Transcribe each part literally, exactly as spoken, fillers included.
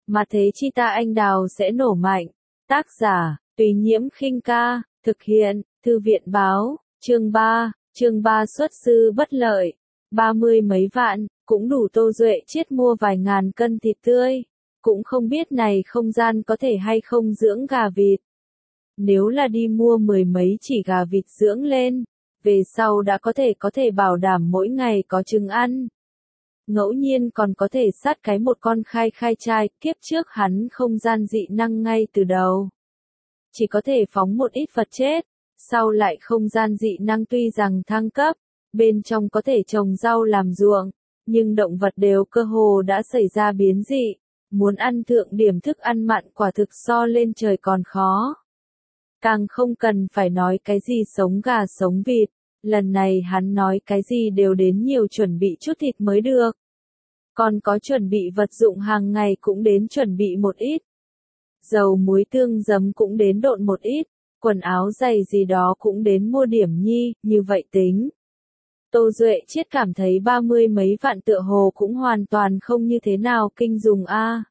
mà thế chi ta anh đào sẽ nổ mạnh. Tác giả, Tùy Nhiễm khinh ca, thực hiện, Thư viện báo, chương ba, chương ba xuất sư bất lợi, ba mươi mấy vạn, cũng đủ Tô Duệ Chiết mua vài ngàn cân thịt tươi, cũng không biết này không gian có thể hay không dưỡng gà vịt. Nếu là đi mua mười mấy chỉ gà vịt dưỡng lên, về sau đã có thể có thể bảo đảm mỗi ngày có trứng ăn. Ngẫu nhiên còn có thể sát cái một con khai khai trai, kiếp trước hắn không gian dị năng ngay từ đầu. Chỉ có thể phóng một ít vật chết, sau lại không gian dị năng tuy rằng thăng cấp, bên trong có thể trồng rau làm ruộng, nhưng động vật đều cơ hồ đã xảy ra biến dị, muốn ăn thượng điểm thức ăn mặn quả thực so lên trời còn khó. Càng không cần phải nói cái gì sống gà sống vịt, lần này hắn nói cái gì đều đến nhiều chuẩn bị chút thịt mới được. Còn có chuẩn bị vật dụng hàng ngày cũng đến chuẩn bị một ít. Dầu muối tương giấm cũng đến độn một ít, quần áo giày gì đó cũng đến mua điểm nhi, như vậy tính. Tô Duệ Chiết cảm thấy ba mươi mấy vạn tựa hồ cũng hoàn toàn không như thế nào kinh dùng a.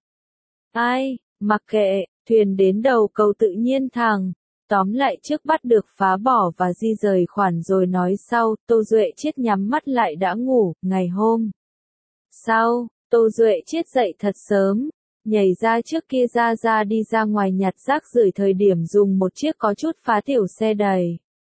Ai, mặc kệ, thuyền đến đầu cầu tự nhiên thẳng. Tóm lại trước bắt được phá bỏ và di rời khoản rồi nói sau, Tô Duệ Chiết nhắm mắt lại đã ngủ, ngày hôm sau, Tô Duệ Chiết dậy thật sớm, nhảy ra trước kia ra ra đi ra ngoài nhặt rác rưởi thời điểm dùng một chiếc có chút phá tiểu xe đầy.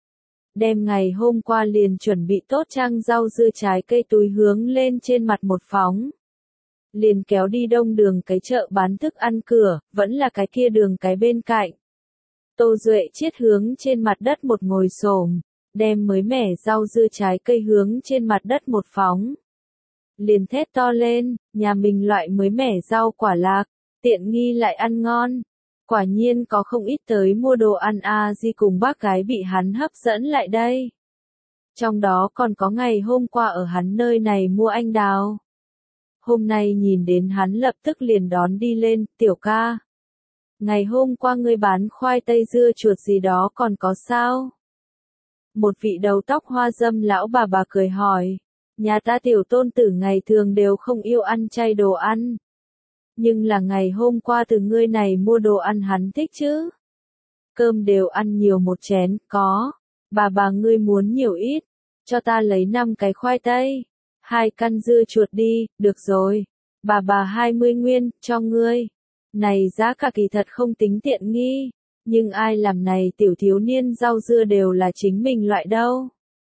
Đem ngày hôm qua liền chuẩn bị tốt trang rau dưa trái cây túi hướng lên trên mặt một phóng. Liền kéo đi đông đường cái chợ bán thức ăn cửa, vẫn là cái kia đường cái bên cạnh. Tô Duệ Chiết hướng trên mặt đất một ngồi xổm, đem mới mẻ rau dưa trái cây hướng trên mặt đất một phóng. Liền thét to lên, nhà mình loại mới mẻ rau quả lạc, tiện nghi lại ăn ngon. Quả nhiên có không ít tới mua đồ ăn a di cùng bác gái bị hắn hấp dẫn lại đây. Trong đó còn có ngày hôm qua ở hắn nơi này mua anh đào. Hôm nay nhìn đến hắn lập tức liền đón đi lên, tiểu ca. Ngày hôm qua ngươi bán khoai tây dưa chuột gì đó còn có sao? Một vị đầu tóc hoa râm lão bà bà cười hỏi. Nhà ta tiểu tôn tử ngày thường đều không yêu ăn chay đồ ăn. Nhưng là ngày hôm qua từ ngươi này mua đồ ăn hắn thích chứ. Cơm đều ăn nhiều một chén, có. Bà bà ngươi muốn nhiều ít. Cho ta lấy năm cái khoai tây. Hai căn dưa chuột đi, được rồi. Bà bà hai mươi nguyên, cho ngươi. Này giá cả kỳ thật không tính tiện nghi, nhưng ai làm này tiểu thiếu niên rau dưa đều là chính mình loại đâu.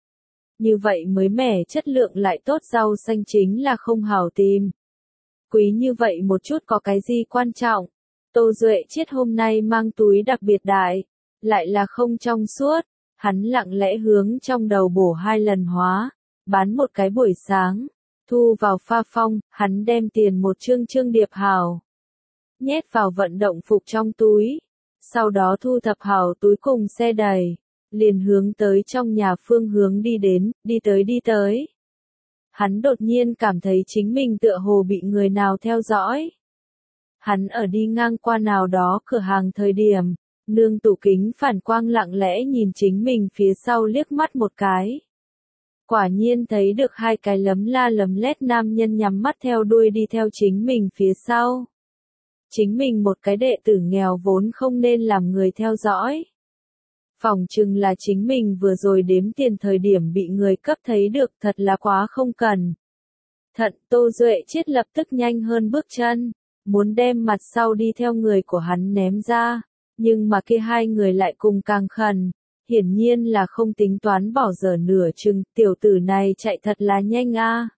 Như vậy mới mẻ chất lượng lại tốt rau xanh chính là không hảo tìm. Quý như vậy một chút có cái gì quan trọng. Tô Duệ Chiết hôm nay mang túi đặc biệt đại, lại là không trong suốt, hắn lặng lẽ hướng trong đầu bổ hai lần hóa, bán một cái buổi sáng, thu vào pha phong, hắn đem tiền một chương chương điệp hào. Nhét vào vận động phục trong túi, sau đó thu thập hảo túi cùng xe đầy, liền hướng tới trong nhà phương hướng đi đến, đi tới đi tới. Hắn đột nhiên cảm thấy chính mình tựa hồ bị người nào theo dõi. Hắn ở đi ngang qua nào đó cửa hàng thời điểm, nương tủ kính phản quang lặng lẽ nhìn chính mình phía sau liếc mắt một cái. Quả nhiên thấy được hai cái lấm la lấm lét nam nhân nhắm mắt theo đuôi đi theo chính mình phía sau. Chính mình một cái đệ tử nghèo vốn không nên làm người theo dõi. Phỏng chừng là chính mình vừa rồi đếm tiền thời điểm bị người cấp thấy được thật là quá không cần. Thận Tô Duệ Chiết lập tức nhanh hơn bước chân, muốn đem mặt sau đi theo người của hắn ném ra, nhưng mà kia hai người lại cùng càng khẩn, hiển nhiên là không tính toán bỏ dở nửa chừng, tiểu tử này chạy thật là nhanh a.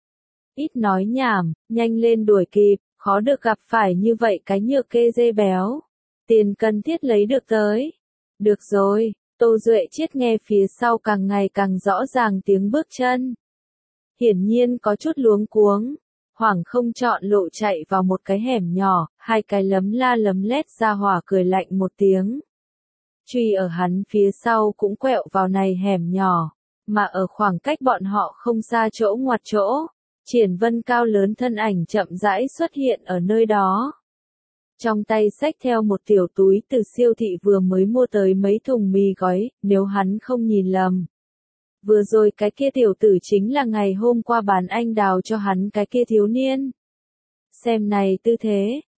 Ít nói nhảm, nhanh lên đuổi kịp. Khó được gặp phải như vậy cái nhược kê dê béo. Tiền cần thiết lấy được tới. Được rồi, Tô Duệ Chiết nghe phía sau càng ngày càng rõ ràng tiếng bước chân. Hiển nhiên có chút luống cuống. Hoảng không chọn lộ chạy vào một cái hẻm nhỏ, hai cái lấm la lấm lét ra hỏa cười lạnh một tiếng. Truy ở hắn phía sau cũng quẹo vào này hẻm nhỏ, mà ở khoảng cách bọn họ không xa chỗ ngoặt chỗ. Triển Vân cao lớn thân ảnh chậm rãi xuất hiện ở nơi đó. Trong tay xách theo một tiểu túi từ siêu thị vừa mới mua tới mấy thùng mì gói, nếu hắn không nhìn lầm. Vừa rồi cái kia tiểu tử chính là ngày hôm qua bán anh đào cho hắn cái kia thiếu niên. Xem này tư thế,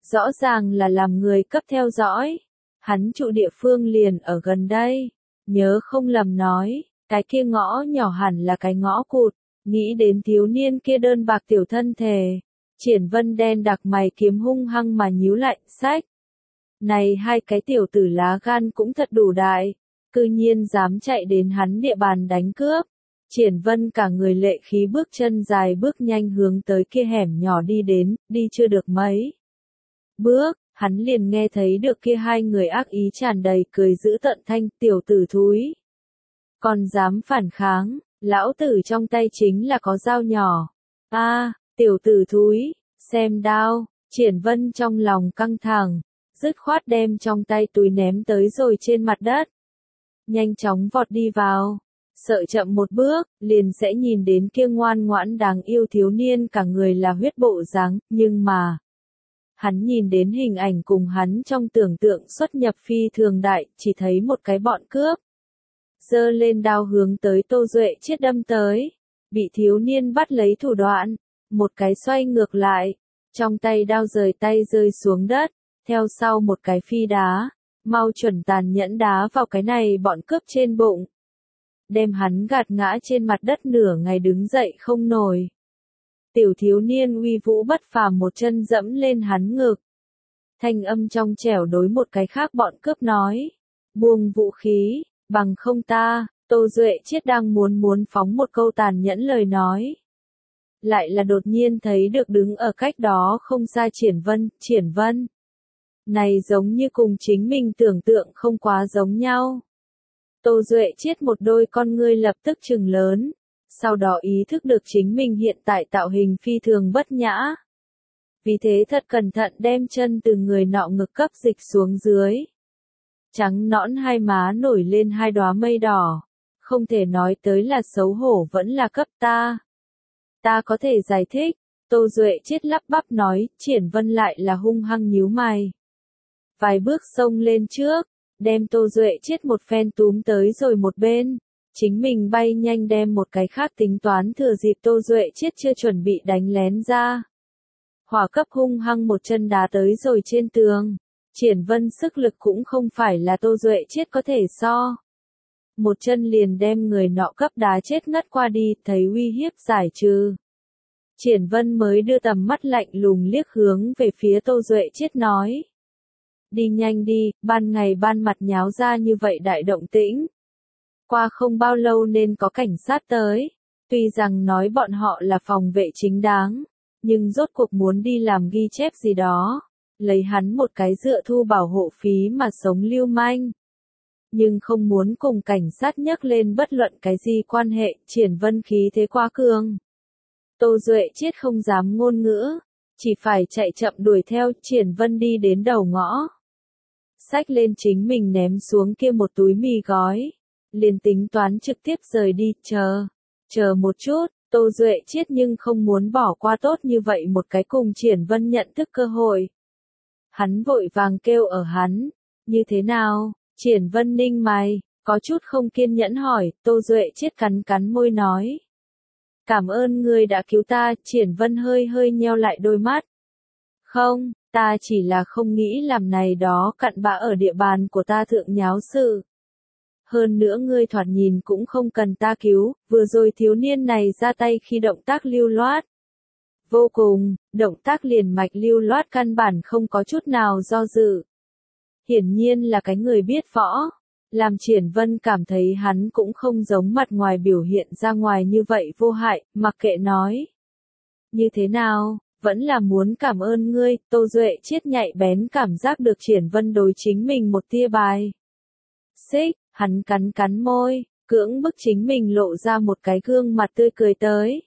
Rõ ràng là làm người cấp theo dõi. Hắn trụ địa phương liền ở gần đây. Nhớ không lầm nói, cái kia ngõ nhỏ hẳn là cái ngõ cụt. Nghĩ đến thiếu niên kia đơn bạc tiểu thân thể. Triển Vân đen đặc mày kiếm hung hăng mà nhíu lại, sách. Này hai cái tiểu tử lá gan cũng thật đủ đại. Cư nhiên dám chạy đến hắn địa bàn đánh cướp. Triển Vân cả người lệ khí bước chân dài bước nhanh hướng tới kia hẻm nhỏ đi đến, đi chưa được mấy bước, hắn liền nghe thấy được kia hai người ác ý tràn đầy cười dữ tợn thanh, tiểu tử thúi. Còn dám phản kháng, lão tử trong tay chính là có dao nhỏ. A, à, tiểu tử thúi, xem đao, Triển Vân trong lòng căng thẳng, dứt khoát đem trong tay túi ném tới rồi trên mặt đất. Nhanh chóng vọt đi vào. Sợ chậm một bước, liền sẽ nhìn đến kia ngoan ngoãn đáng yêu thiếu niên cả người là huyết bộ dáng, nhưng mà hắn nhìn đến hình ảnh cùng hắn trong tưởng tượng xuất nhập phi thường đại, chỉ thấy một cái bọn cướp giơ lên đao hướng tới Tô Duệ Chiết đâm tới, bị thiếu niên bắt lấy thủ đoạn, một cái xoay ngược lại, trong tay đao rời tay rơi xuống đất, theo sau một cái phi đá, mau chuẩn tàn nhẫn đá vào cái này bọn cướp trên bụng. Đem hắn gạt ngã trên mặt đất nửa ngày đứng dậy không nổi. Tiểu thiếu niên uy vũ bất phàm một chân dẫm lên hắn ngực. Thanh âm trong trẻo đối một cái khác bọn cướp nói. Buông vũ khí, bằng không ta, Tô Duệ Chiết đang muốn muốn phóng một câu tàn nhẫn lời nói. Lại là đột nhiên thấy được đứng ở cách đó không xa Triển Vân, Triển Vân. Này giống như cùng chính mình tưởng tượng không quá giống nhau. Tô Duệ Chiết một đôi con ngươi lập tức trừng lớn, sau đó ý thức được chính mình hiện tại tạo hình phi thường bất nhã. Vì thế thật cẩn thận đem chân từ người nọ ngực cấp dịch xuống dưới. Trắng nõn hai má nổi lên hai đóa mây đỏ, không thể nói tới là xấu hổ vẫn là cấp ta. Ta có thể giải thích, Tô Duệ Chiết lắp bắp nói, Triển Vân lại là hung hăng nhíu mày. Vài bước xông lên trước. Đem Tô Duệ Chiết một phen túm tới rồi một bên, chính mình bay nhanh đem một cái khác tính toán thừa dịp Tô Duệ Chiết chưa chuẩn bị đánh lén ra. Hỏa cấp hung hăng một chân đá tới rồi trên tường, Triển Vân sức lực cũng không phải là Tô Duệ Chiết có thể so. Một chân liền đem người nọ cấp đá chết ngất qua đi, thấy uy hiếp giải trừ. Triển Vân mới đưa tầm mắt lạnh lùng liếc hướng về phía Tô Duệ Chiết nói. Đi nhanh đi, ban ngày ban mặt nháo ra như vậy đại động tĩnh. Qua không bao lâu nên có cảnh sát tới. Tuy rằng nói bọn họ là phòng vệ chính đáng, nhưng rốt cuộc muốn đi làm ghi chép gì đó. Lấy hắn một cái dựa thu bảo hộ phí mà sống lưu manh. Nhưng không muốn cùng cảnh sát nhắc lên bất luận cái gì quan hệ, Triển Vân khí thế quá cường. Tô Duệ Chiết không dám ngôn ngữ, chỉ phải chạy chậm đuổi theo, Triển Vân đi đến đầu ngõ. Xách lên chính mình ném xuống kia một túi mì gói, liền tính toán trực tiếp rời đi, chờ, chờ một chút, Tô Duệ Chiết nhưng không muốn bỏ qua tốt như vậy một cái cùng Triển Vân nhận thức cơ hội. Hắn vội vàng kêu ở hắn, như thế nào, Triển Vân ninh mày, có chút không kiên nhẫn hỏi, Tô Duệ Chiết cắn cắn môi nói. Cảm ơn ngươi đã cứu ta, Triển Vân hơi hơi nheo lại đôi mắt. Không, ta chỉ là không nghĩ làm này đó cặn bã ở địa bàn của ta thượng nháo sự. Hơn nữa ngươi thoạt nhìn cũng không cần ta cứu, vừa rồi thiếu niên này ra tay khi động tác lưu loát. Vô cùng, động tác liền mạch lưu loát căn bản không có chút nào do dự. Hiển nhiên là cái người biết võ, làm Triển Vân cảm thấy hắn cũng không giống mặt ngoài biểu hiện ra ngoài như vậy vô hại, mặc kệ nói. Như thế nào? Vẫn là muốn cảm ơn ngươi, Tô Duệ Chiết nhạy bén cảm giác được Triển Vân đối chính mình một tia bài. Xích, hắn cắn cắn môi, cưỡng bức chính mình lộ ra một cái gương mặt tươi cười tới.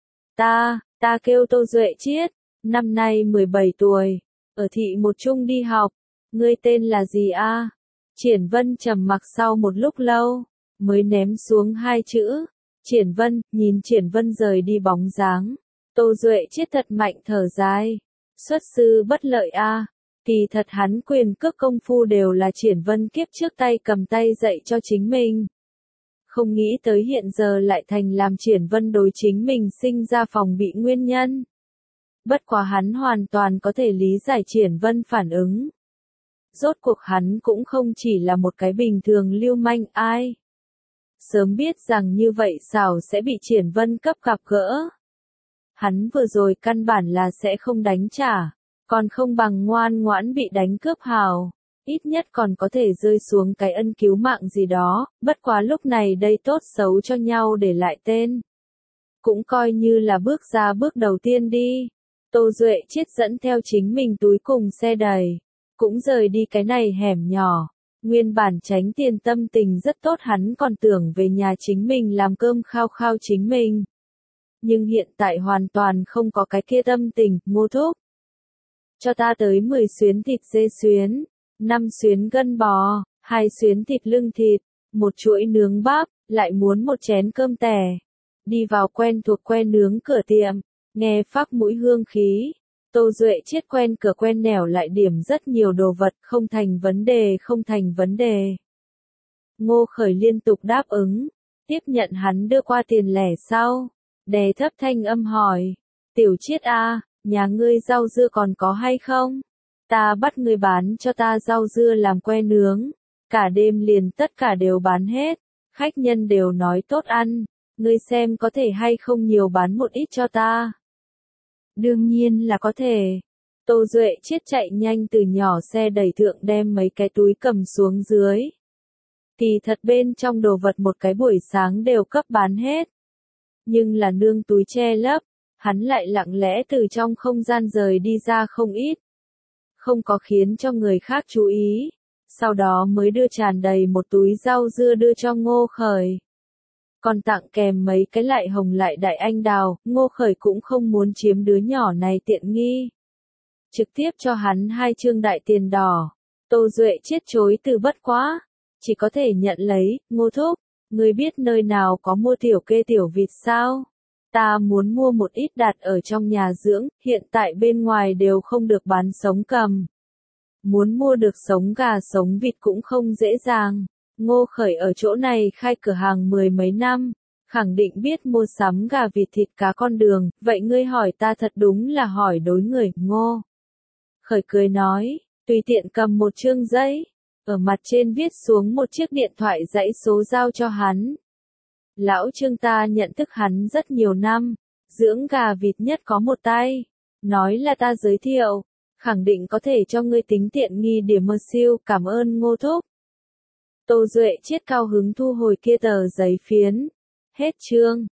Ta, ta kêu Tô Duệ Chiết, năm nay mười bảy tuổi, ở thị một trung đi học, ngươi tên là gì a? Triển Vân trầm mặc sau một lúc lâu, mới ném xuống hai chữ. Triển Vân, nhìn Triển Vân rời đi bóng dáng. Tô Duệ Chiết thật mạnh thở dài. Xuất sư bất lợi a. Kỳ thật hắn quyền cước công phu đều là Triển Vân kiếp trước tay cầm tay dạy cho chính mình. Không nghĩ tới hiện giờ lại thành làm Triển Vân đối chính mình sinh ra phòng bị nguyên nhân. Bất quá hắn hoàn toàn có thể lý giải Triển Vân phản ứng. Rốt cuộc hắn cũng không chỉ là một cái bình thường lưu manh ai. Sớm biết rằng như vậy sao sẽ bị Triển Vân cấp gặp gỡ. Hắn vừa rồi căn bản là sẽ không đánh trả, còn không bằng ngoan ngoãn bị đánh cướp hào. Ít nhất còn có thể rơi xuống cái ân cứu mạng gì đó, bất quá lúc này đây tốt xấu cho nhau để lại tên. Cũng coi như là bước ra bước đầu tiên đi. Tô Duệ Chiết dẫn theo chính mình túi cùng xe đầy, cũng rời đi cái này hẻm nhỏ. Nguyên bản tránh tiền tâm tình rất tốt, hắn còn tưởng về nhà chính mình làm cơm khao khao chính mình. Nhưng hiện tại hoàn toàn không có cái kia tâm tình. Ngô thúc, cho ta tới mười xuyến thịt dê xuyến, năm xuyến gân bò, hai xuyến thịt lưng thịt, một chuỗi nướng bắp, lại muốn một chén cơm tẻ. Đi vào quen thuộc que nướng cửa tiệm, nghe phác mũi hương khí. Tô Duệ Chiết quen cửa quen nẻo lại điểm rất nhiều đồ vật, không thành vấn đề không thành vấn đề. Ngô Khởi liên tục đáp ứng, tiếp nhận hắn đưa qua tiền lẻ sau, đè thấp thanh âm hỏi, Tiểu Chiết a, nhà ngươi rau dưa còn có hay không? Ta bắt ngươi bán cho ta rau dưa làm que nướng, cả đêm liền tất cả đều bán hết, khách nhân đều nói tốt ăn, ngươi xem có thể hay không nhiều bán một ít cho ta. Đương nhiên là có thể. Tô Duệ Chiết chạy nhanh từ nhỏ xe đẩy thượng đem mấy cái túi cầm xuống dưới. Kỳ thật bên trong đồ vật một cái buổi sáng đều cấp bán hết. Nhưng là nương túi che lấp, hắn lại lặng lẽ từ trong không gian rời đi ra không ít. Không có khiến cho người khác chú ý. Sau đó mới đưa tràn đầy một túi rau dưa đưa cho Ngô Khởi. Còn tặng kèm mấy cái lại hồng lại đại anh đào, Ngô Khởi cũng không muốn chiếm đứa nhỏ này tiện nghi. Trực tiếp cho hắn hai trương đại tiền đỏ. Tô Duệ Chiết chối từ bất quá, chỉ có thể nhận lấy. Ngô thúc, ngươi biết nơi nào có mua tiểu kê tiểu vịt sao? Ta muốn mua một ít đặt ở trong nhà dưỡng, hiện tại bên ngoài đều không được bán sống cầm. Muốn mua được sống gà sống vịt cũng không dễ dàng. Ngô Khởi ở chỗ này khai cửa hàng mười mấy năm, khẳng định biết mua sắm gà vịt thịt cá con đường, vậy ngươi hỏi ta thật đúng là hỏi đối người. Ngô Khởi cười nói, tùy tiện cầm một chương giấy, ở mặt trên viết xuống một chiếc điện thoại dãy số giao cho hắn. Lão Trương ta nhận thức hắn rất nhiều năm, dưỡng gà vịt nhất có một tay, nói là ta giới thiệu, khẳng định có thể cho ngươi tính tiện nghi điểm mơ siêu, cảm ơn Ngô thúc. Tô Duệ Chiết cao hứng thu hồi kia tờ giấy phiến. Hết chương.